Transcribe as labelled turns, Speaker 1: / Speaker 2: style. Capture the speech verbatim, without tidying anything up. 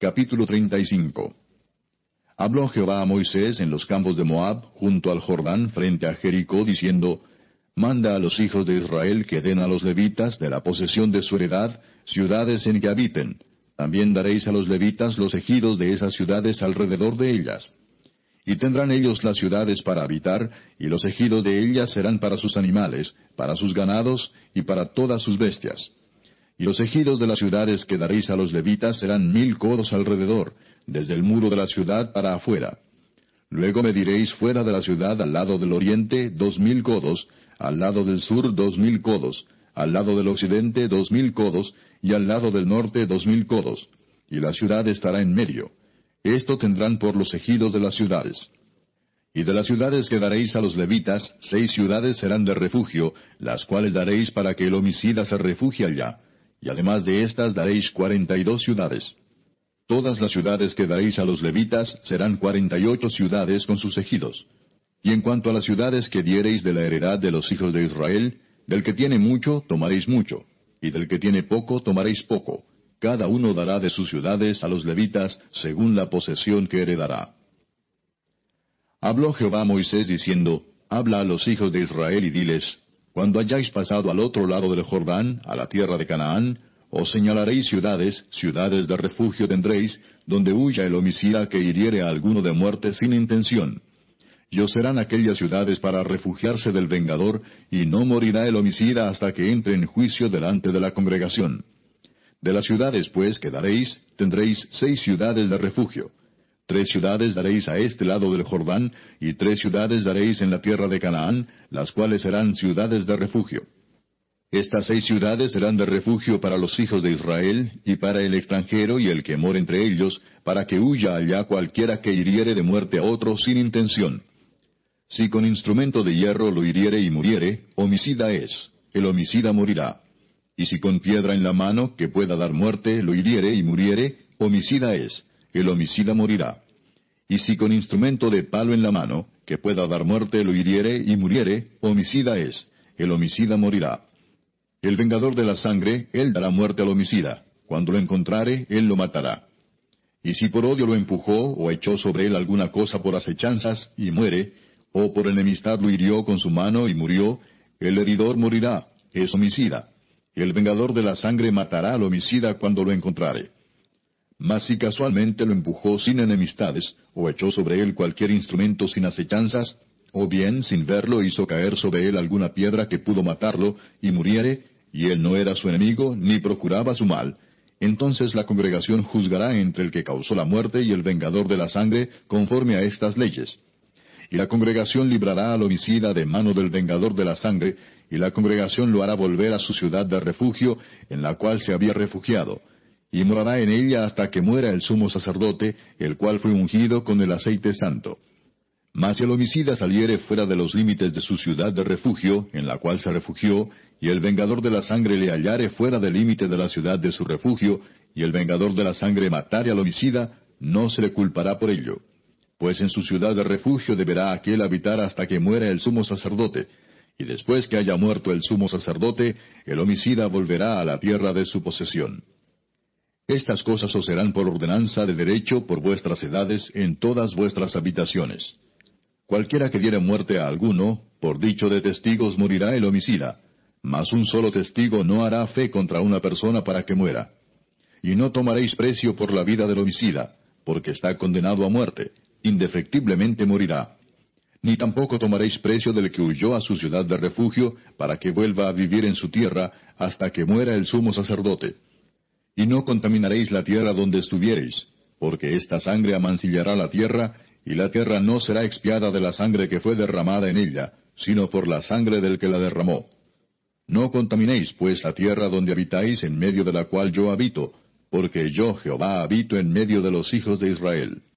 Speaker 1: Capítulo treinta y cinco. Habló Jehová a Moisés en los campos de Moab, junto al Jordán, frente a Jericó, diciendo, Manda a los hijos de Israel que den a los levitas, de la posesión de su heredad, ciudades en que habiten. También daréis a los levitas los ejidos de esas ciudades alrededor de ellas. Y tendrán ellos las ciudades para habitar, y los ejidos de ellas serán para sus animales, para sus ganados, y para todas sus bestias. Y los ejidos de las ciudades que daréis a los levitas serán mil codos alrededor, desde el muro de la ciudad para afuera. Luego mediréis fuera de la ciudad al lado del oriente dos mil codos, al lado del sur dos mil codos, al lado del occidente dos mil codos, y al lado del norte dos mil codos. Y la ciudad estará en medio. Esto tendrán por los ejidos de las ciudades. Y de las ciudades que daréis a los levitas, seis ciudades serán de refugio, las cuales daréis para que el homicida se refugie allá. Y además de estas daréis cuarenta y dos ciudades. Todas las ciudades que daréis a los levitas serán cuarenta y ocho ciudades con sus ejidos. Y en cuanto a las ciudades que diereis de la heredad de los hijos de Israel, del que tiene mucho tomaréis mucho, y del que tiene poco tomaréis poco. Cada uno dará de sus ciudades a los levitas según la posesión que heredará. Habló Jehová a Moisés diciendo, Habla a los hijos de Israel y diles, Cuando hayáis pasado al otro lado del Jordán, a la tierra de Canaán, os señalaréis ciudades, ciudades de refugio tendréis, donde huya el homicida que hiriere a alguno de muerte sin intención. Y os serán aquellas ciudades para refugiarse del vengador, y no morirá el homicida hasta que entre en juicio delante de la congregación. De las ciudades, pues, que daréis, tendréis seis ciudades de refugio. Tres ciudades daréis a este lado del Jordán, y tres ciudades daréis en la tierra de Canaán, las cuales serán ciudades de refugio. Estas seis ciudades serán de refugio para los hijos de Israel, y para el extranjero y el que mora entre ellos, para que huya allá cualquiera que hiriere de muerte a otro sin intención. Si con instrumento de hierro lo hiriere y muriere, homicida es, el homicida morirá. Y si con piedra en la mano, que pueda dar muerte, lo hiriere y muriere, homicida es, el homicida morirá. Y si con instrumento de palo en la mano, que pueda dar muerte, lo hiriere y muriere, homicida es, el homicida morirá. El vengador de la sangre, él dará muerte al homicida. Cuando lo encontrare, él lo matará. Y si por odio lo empujó, o echó sobre él alguna cosa por acechanzas, y muere, o por enemistad lo hirió con su mano y murió, el heridor morirá, es homicida. El vengador de la sangre matará al homicida cuando lo encontrare. Mas si casualmente lo empujó sin enemistades, o echó sobre él cualquier instrumento sin acechanzas, o bien sin verlo hizo caer sobre él alguna piedra que pudo matarlo, y muriere, y él no era su enemigo, ni procuraba su mal, entonces la congregación juzgará entre el que causó la muerte y el vengador de la sangre conforme a estas leyes. Y la congregación librará al homicida de mano del vengador de la sangre, y la congregación lo hará volver a su ciudad de refugio, en la cual se había refugiado, y morará en ella hasta que muera el sumo sacerdote, el cual fue ungido con el aceite santo. Mas si el homicida saliere fuera de los límites de su ciudad de refugio, en la cual se refugió, y el vengador de la sangre le hallare fuera del límite de la ciudad de su refugio, y el vengador de la sangre matare al homicida, no se le culpará por ello. Pues en su ciudad de refugio deberá aquél habitar hasta que muera el sumo sacerdote, y después que haya muerto el sumo sacerdote, el homicida volverá a la tierra de su posesión. Estas cosas os serán por ordenanza de derecho por vuestras edades en todas vuestras habitaciones. Cualquiera que diere muerte a alguno, por dicho de testigos morirá el homicida, mas un solo testigo no hará fe contra una persona para que muera. Y no tomaréis precio por la vida del homicida, porque está condenado a muerte, indefectiblemente morirá. Ni tampoco tomaréis precio del que huyó a su ciudad de refugio, para que vuelva a vivir en su tierra, hasta que muera el sumo sacerdote. Y no contaminaréis la tierra donde estuviereis, porque esta sangre amancillará la tierra, y la tierra no será expiada de la sangre que fue derramada en ella, sino por la sangre del que la derramó. No contaminéis, pues, la tierra donde habitáis, en medio de la cual yo habito, porque yo, Jehová, habito en medio de los hijos de Israel.